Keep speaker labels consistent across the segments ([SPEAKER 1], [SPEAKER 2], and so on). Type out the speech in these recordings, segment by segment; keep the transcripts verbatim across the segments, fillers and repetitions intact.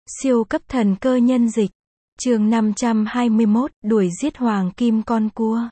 [SPEAKER 1] Siêu cấp thần cơ nhân dịch. Chương năm trăm hai mươi mốt, đuổi giết hoàng kim con cua.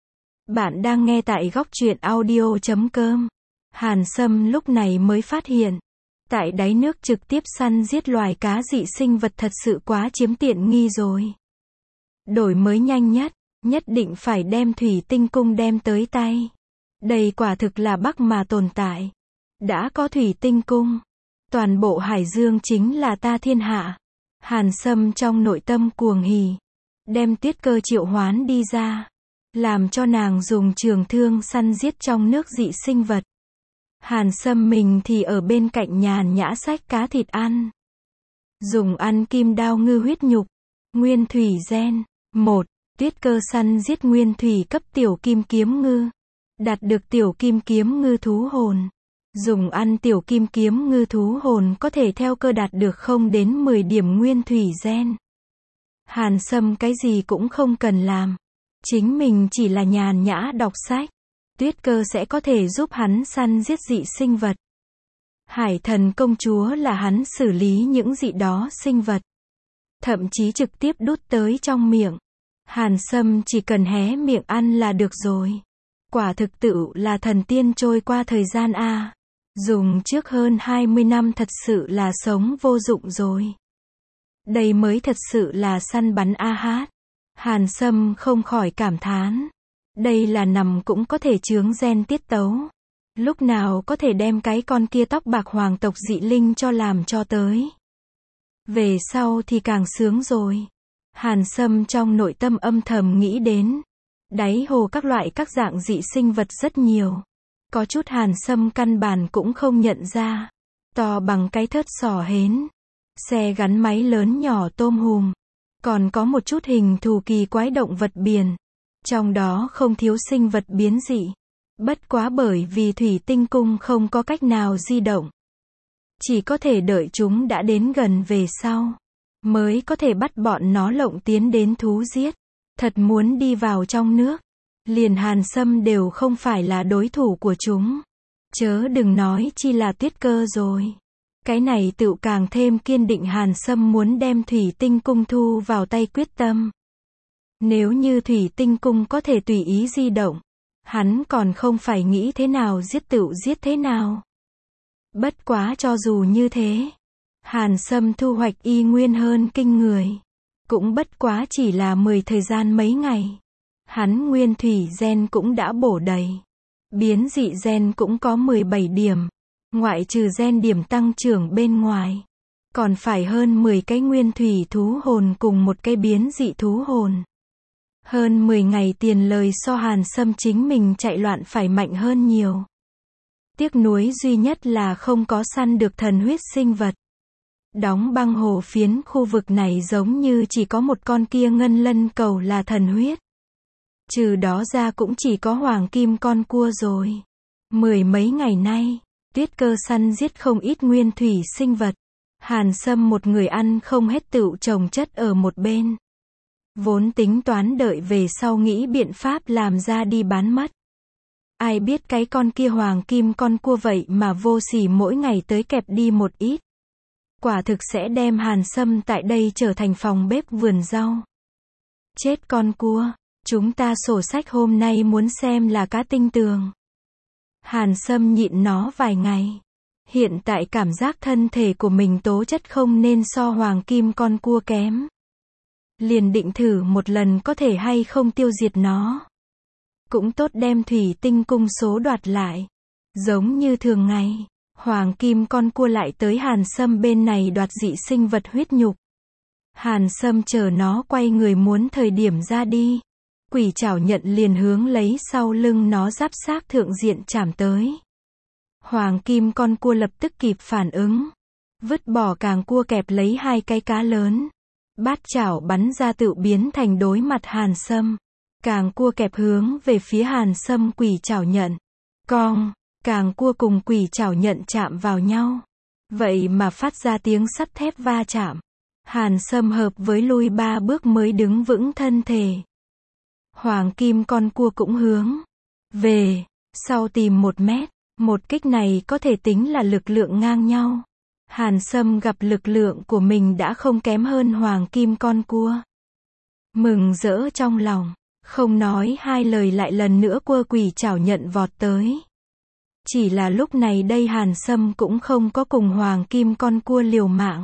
[SPEAKER 1] Bạn đang nghe tại góc truyện audio chấm com. Hàn Sâm lúc này mới phát hiện, tại đáy nước trực tiếp săn giết loài cá dị sinh vật thật sự quá chiếm tiện nghi rồi. Đổi mới nhanh nhất, nhất định phải đem thủy tinh cung đem tới tay. Đây quả thực là Bắc mà tồn tại. Đã có thủy tinh cung, toàn bộ hải dương chính là ta thiên hạ. Hàn Sâm trong nội tâm cuồng hỉ, đem Tuyết Cơ triệu hoán đi ra, làm cho nàng dùng trường thương săn giết trong nước dị sinh vật. Hàn Sâm mình thì ở bên cạnh nhàn nhã xách cá thịt ăn. Dùng ăn kim đao ngư huyết nhục. Nguyên thủy gen. một. Tuyết Cơ săn giết nguyên thủy cấp tiểu kim kiếm ngư. Đạt được tiểu kim kiếm ngư thú hồn. Dùng ăn tiểu kim kiếm ngư thú hồn có thể theo cơ đạt được không đến mười điểm nguyên thủy gen. Hàn Sâm cái gì cũng không cần làm. Chính mình chỉ là nhàn nhã đọc sách. Tuyết Cơ sẽ có thể giúp hắn săn giết dị sinh vật. Hải thần công chúa là hắn xử lý những dị đó sinh vật. Thậm chí trực tiếp đút tới trong miệng. Hàn Sâm chỉ cần hé miệng ăn là được rồi. Quả thực tự là thần tiên trôi qua thời gian a. Dùng trước hơn hai mươi năm thật sự là sống vô dụng rồi. Đây mới thật sự là săn bắn a hát. Hàn Sâm không khỏi cảm thán. Đây là nằm cũng có thể chướng gen tiết tấu. Lúc nào có thể đem cái con kia tóc bạc hoàng tộc dị linh cho làm cho tới. Về sau thì càng sướng rồi. Hàn Sâm trong nội tâm âm thầm nghĩ đến. Đáy hồ các loại các dạng dị sinh vật rất nhiều. Có chút Hàn Sâm căn bản cũng không nhận ra. To bằng cái thớt sò hến. Xe gắn máy lớn nhỏ tôm hùm. Còn có một chút hình thù kỳ quái động vật biển. Trong đó không thiếu sinh vật biến dị. Bất quá bởi vì thủy tinh cung không có cách nào di động. Chỉ có thể đợi chúng đã đến gần về sau. Mới có thể bắt bọn nó lộng tiến đến thú giết. Thật muốn đi vào trong nước. Liền Hàn Sâm đều không phải là đối thủ của chúng. Chớ đừng nói chi là Tuyết Cơ rồi. Cái này tựu càng thêm kiên định Hàn Sâm muốn đem thủy tinh cung thu vào tay quyết tâm. Nếu như thủy tinh cung có thể tùy ý di động, hắn còn không phải nghĩ thế nào giết tựu giết thế nào. Bất quá cho dù như thế, Hàn Sâm thu hoạch y nguyên hơn kinh người. Cũng bất quá chỉ là mười thời gian mấy ngày. Hắn nguyên thủy gen cũng đã bổ đầy. Biến dị gen cũng có mười bảy điểm. Ngoại trừ gen điểm tăng trưởng bên ngoài. Còn phải hơn mười cái nguyên thủy thú hồn cùng một cái biến dị thú hồn. Hơn mười ngày tiền lời so Hàn Sâm chính mình chạy loạn phải mạnh hơn nhiều. Tiếc nuối duy nhất là không có săn được thần huyết sinh vật. Đóng băng hồ phiến khu vực này giống như chỉ có một con kia ngân lân cầu là thần huyết. Trừ đó ra cũng chỉ có hoàng kim con cua rồi. Mười mấy ngày nay, Tuyết Cơ săn giết không ít nguyên thủy sinh vật. Hàn Sâm một người ăn không hết tựu chồng chất ở một bên. Vốn tính toán đợi về sau nghĩ biện pháp làm ra đi bán mất. Ai biết cái con kia hoàng kim con cua vậy mà vô sỉ mỗi ngày tới kẹp đi một ít. Quả thực sẽ đem Hàn Sâm tại đây trở thành phòng bếp vườn rau. Chết con cua, chúng ta sổ sách hôm nay muốn xem là cá tinh tường. Hàn Sâm nhịn nó vài ngày. Hiện tại cảm giác thân thể của mình tố chất không nên so hoàng kim con cua kém. Liền định thử một lần có thể hay không tiêu diệt nó. Cũng tốt đem thủy tinh cung số đoạt lại. Giống như thường ngày, hoàng kim con cua lại tới Hàn Sâm bên này đoạt dị sinh vật huyết nhục. Hàn Sâm chờ nó quay người muốn thời điểm ra đi. Quỷ chảo nhận liền hướng lấy sau lưng nó giáp xác thượng diện chảm tới. Hoàng kim con cua lập tức kịp phản ứng. Vứt bỏ càng cua kẹp lấy hai cái cá lớn. Bát chảo bắn ra tự biến thành đối mặt Hàn Sâm. Càng cua kẹp hướng về phía Hàn Sâm quỷ chảo nhận. Cong, càng cua cùng quỷ chảo nhận chạm vào nhau. Vậy mà phát ra tiếng sắt thép va chạm. Hàn Sâm hợp với lui ba bước mới đứng vững thân thể. Hoàng kim con cua cũng hướng về sau tìm một mét. Một kích này có thể tính là lực lượng ngang nhau. Hàn Sâm gặp lực lượng của mình đã không kém hơn hoàng kim con cua. Mừng rỡ trong lòng, không nói hai lời lại lần nữa cua quỷ trảo nhận vọt tới. Chỉ là lúc này đây Hàn Sâm cũng không có cùng hoàng kim con cua liều mạng.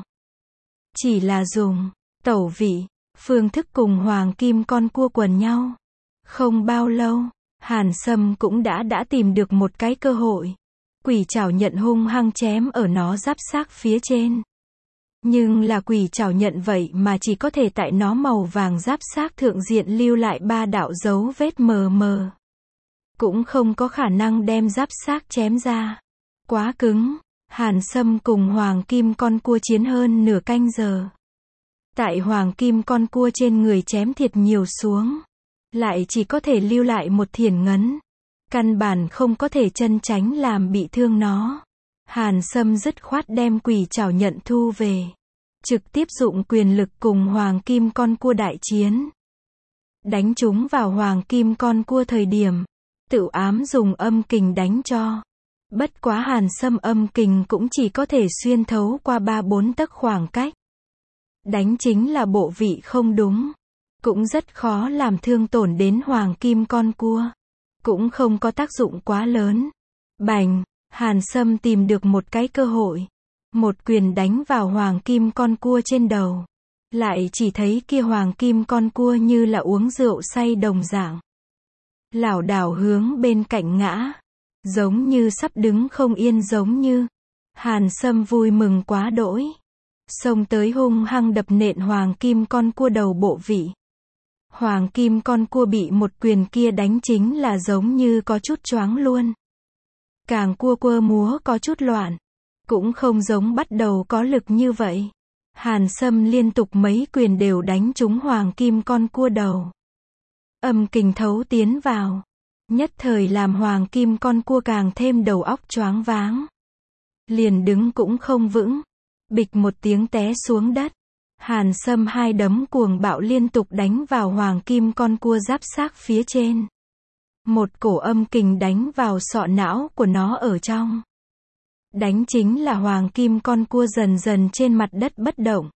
[SPEAKER 1] Chỉ là dùng tẩu vị, phương thức cùng hoàng kim con cua quần nhau. Không bao lâu, Hàn Sâm cũng đã đã tìm được một cái cơ hội. Quỷ trảo nhận hung hăng chém ở nó giáp xác phía trên. Nhưng là quỷ trảo nhận vậy mà chỉ có thể tại nó màu vàng giáp xác thượng diện lưu lại ba đạo dấu vết mờ mờ. Cũng không có khả năng đem giáp xác chém ra. Quá cứng. Hàn Sâm cùng hoàng kim con cua chiến hơn nửa canh giờ. Tại hoàng kim con cua trên người chém thiệt nhiều xuống. Lại chỉ có thể lưu lại một thiển ngấn. Căn bản không có thể chân tránh làm bị thương nó. Hàn Sâm dứt khoát đem quỷ trảo nhận thu về. Trực tiếp dụng quyền lực cùng hoàng kim con cua đại chiến. Đánh chúng vào hoàng kim con cua thời điểm. Tự ám dùng âm kình đánh cho. Bất quá Hàn Sâm âm kình cũng chỉ có thể xuyên thấu qua ba bốn tấc khoảng cách. Đánh chính là bộ vị không đúng. Cũng rất khó làm thương tổn đến hoàng kim con cua. Cũng không có tác dụng quá lớn. Bành, Hàn Sâm tìm được một cái cơ hội. Một quyền đánh vào hoàng kim con cua trên đầu. Lại chỉ thấy kia hoàng kim con cua như là uống rượu say đồng dạng. Lảo đảo hướng bên cạnh ngã. Giống như sắp đứng không yên giống như. Hàn Sâm vui mừng quá đỗi. Xông tới hung hăng đập nện hoàng kim con cua đầu bộ vị. Hoàng kim con cua bị một quyền kia đánh chính là giống như có chút choáng luôn. Càng cua quơ múa có chút loạn. Cũng không giống bắt đầu có lực như vậy. Hàn Sâm liên tục mấy quyền đều đánh trúng hoàng kim con cua đầu. Âm kình thấu tiến vào. Nhất thời làm hoàng kim con cua càng thêm đầu óc choáng váng. Liền đứng cũng không vững. Bịch một tiếng té xuống đất. Hàn Sâm hai đấm cuồng bạo liên tục đánh vào hoàng kim con cua giáp xác phía trên. Một cổ âm kình đánh vào sọ não của nó ở trong. Đánh chính là hoàng kim con cua dần dần trên mặt đất bất động.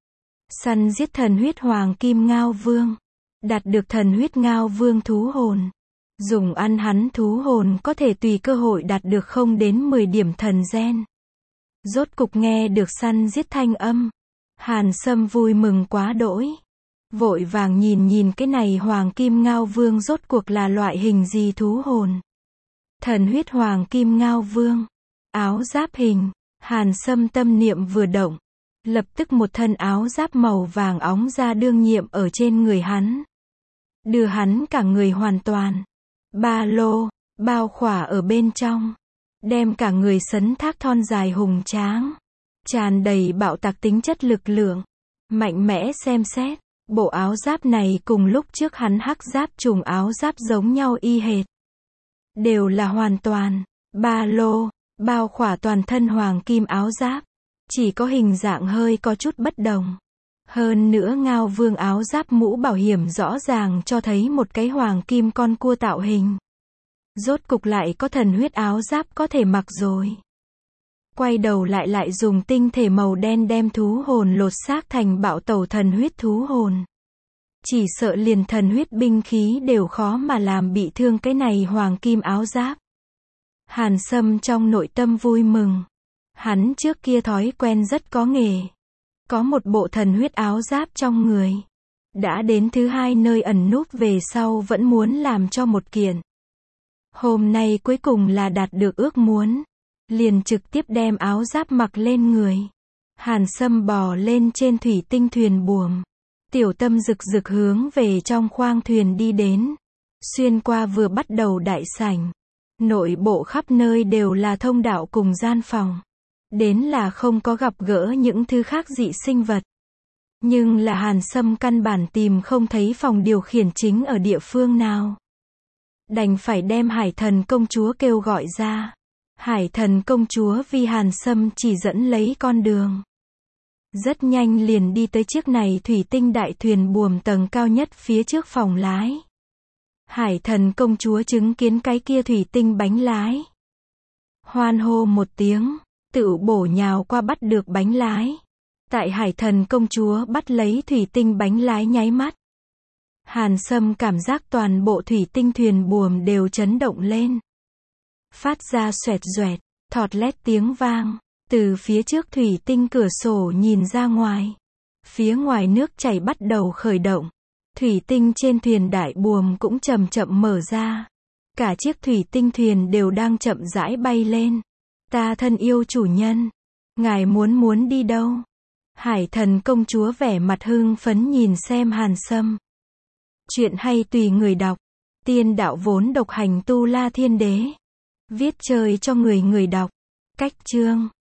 [SPEAKER 1] Săn giết thần huyết hoàng kim ngao vương. Đạt được thần huyết ngao vương thú hồn. Dùng ăn hắn thú hồn có thể tùy cơ hội đạt được không đến mười điểm thần gen. Rốt cục nghe được săn giết thanh âm. Hàn Sâm vui mừng quá đỗi. Vội vàng nhìn nhìn cái này hoàng kim ngao vương rốt cuộc là loại hình gì thú hồn. Thần huyết hoàng kim ngao vương. Áo giáp hình. Hàn Sâm tâm niệm vừa động. Lập tức một thân áo giáp màu vàng óng ra đương nhiệm ở trên người hắn. Đưa hắn cả người hoàn toàn. Ba lô, bao khỏa ở bên trong. Đem cả người sấn thác thon dài hùng tráng. Tràn đầy bạo tạc tính chất lực lượng. Mạnh mẽ xem xét. Bộ áo giáp này cùng lúc trước hắn hắc giáp trùng áo giáp giống nhau y hệt. Đều là hoàn toàn. Ba lô, bao khỏa toàn thân hoàng kim áo giáp. Chỉ có hình dạng hơi có chút bất đồng. Hơn nữa ngao vương áo giáp mũ bảo hiểm rõ ràng cho thấy một cái hoàng kim con cua tạo hình. Rốt cục lại có thần huyết áo giáp có thể mặc rồi. Quay đầu lại lại dùng tinh thể màu đen đem thú hồn lột xác thành bạo tẩu thần huyết thú hồn. Chỉ sợ liền thần huyết binh khí đều khó mà làm bị thương cái này hoàng kim áo giáp. Hàn Sâm trong nội tâm vui mừng. Hắn trước kia thói quen rất có nghề. Có một bộ thần huyết áo giáp trong người. Đã đến thứ hai nơi ẩn núp về sau vẫn muốn làm cho một kiện. Hôm nay cuối cùng là đạt được ước muốn. Liền trực tiếp đem áo giáp mặc lên người. Hàn Sâm bò lên trên thủy tinh thuyền buồm. Tiểu tâm rực rực hướng về trong khoang thuyền đi đến. Xuyên qua vừa bắt đầu đại sảnh. Nội bộ khắp nơi đều là thông đạo cùng gian phòng. Đến là không có gặp gỡ những thứ khác dị sinh vật. Nhưng là Hàn Sâm căn bản tìm không thấy phòng điều khiển chính ở địa phương nào. Đành phải đem Hải Thần công chúa kêu gọi ra. Hải Thần công chúa vì Hàn Sâm chỉ dẫn lấy con đường. Rất nhanh liền đi tới chiếc này thủy tinh đại thuyền buồm tầng cao nhất phía trước phòng lái. Hải Thần công chúa chứng kiến cái kia thủy tinh bánh lái. Hoan hô một tiếng. tự bổ nhào qua bắt được bánh lái. Tại Hải Thần công chúa bắt lấy thủy tinh bánh lái nháy mắt. Hàn Sâm cảm giác toàn bộ thủy tinh thuyền buồm đều chấn động lên. Phát ra xoẹt xoẹt, thọt lét tiếng vang. Từ phía trước thủy tinh cửa sổ nhìn ra ngoài. Phía ngoài nước chảy bắt đầu khởi động. Thủy tinh trên thuyền đại buồm cũng chậm chậm mở ra. Cả chiếc thủy tinh thuyền đều đang chậm rãi bay lên. Ta thân yêu chủ nhân. Ngài muốn muốn đi đâu? Hải Thần công chúa vẻ mặt hưng phấn nhìn xem Hàn Sâm. Chuyện hay tùy người đọc. Tiên đạo vốn độc hành tu la thiên đế. Viết chơi cho người người đọc. Cách chương